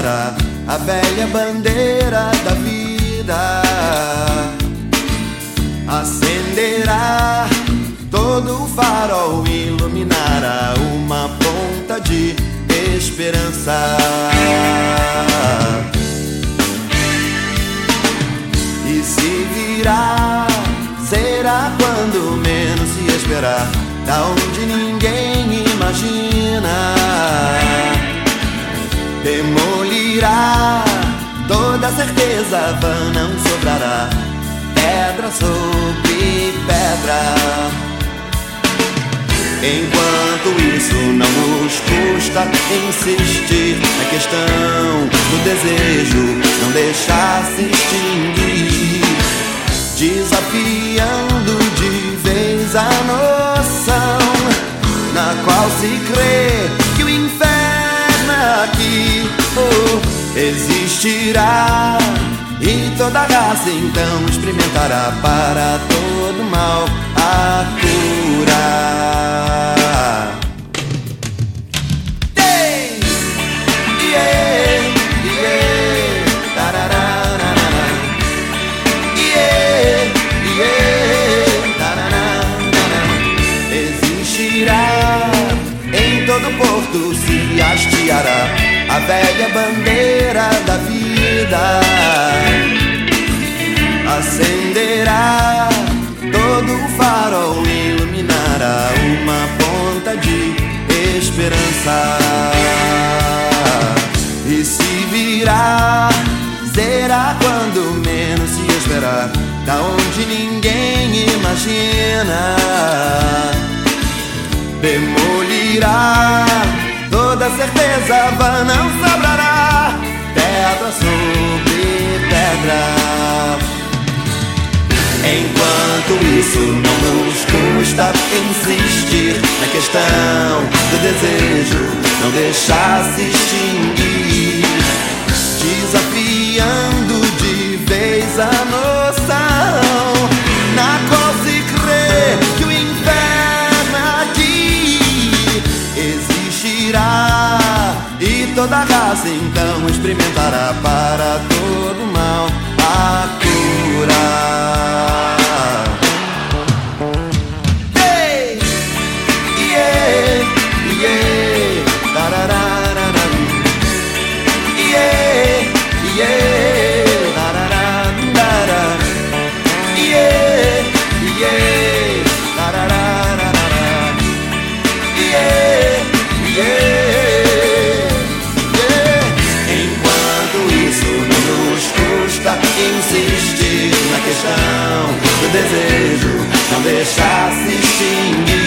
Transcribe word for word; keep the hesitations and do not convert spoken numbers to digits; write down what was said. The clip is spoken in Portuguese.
iluminará a velha bandeira da vida. Acenderá todo o farol, iluminará uma ponta de esperança. E se virá, será quando menos se esperar, da onde ninguém imagina. Demolirá toda certeza vã, não sobrará pedra sobre pedra. Enquanto isso não nos custa insistir na questão do desejo, não deixar se extinguir, desafiando de vez a noção na qual se crê que o inferno aqui oh, existirá. E toda raça então experimentará para todo mal a cura. Hey! Yeah! Yeah! Tarararara. Yeah! Yeah! Tarararara. Existirá em todo porto, se hasteará a velha bandeira da vida. Acenderá todo o farol, iluminará uma ponta de esperança. E se virá, será quando menos se esperar, da onde ninguém imagina. Demolirá toda certeza vã, não sobrará pedra sobre pedra. Enquanto isso não nos custa insistir na questão do desejo, não deixar se extinguir, desafiando de vez a noção na qual se crê que o inferno aqui existirá. E toda raça então experimentará para todo mal a cura. Hey! Yeah! Yeah! Tarararara. Yeah! Yeah! Tarararara. Yeah! Yeah! Tarararara. Yeah! Yeah! Insistir na questão do desejo, não deixar se extinguir,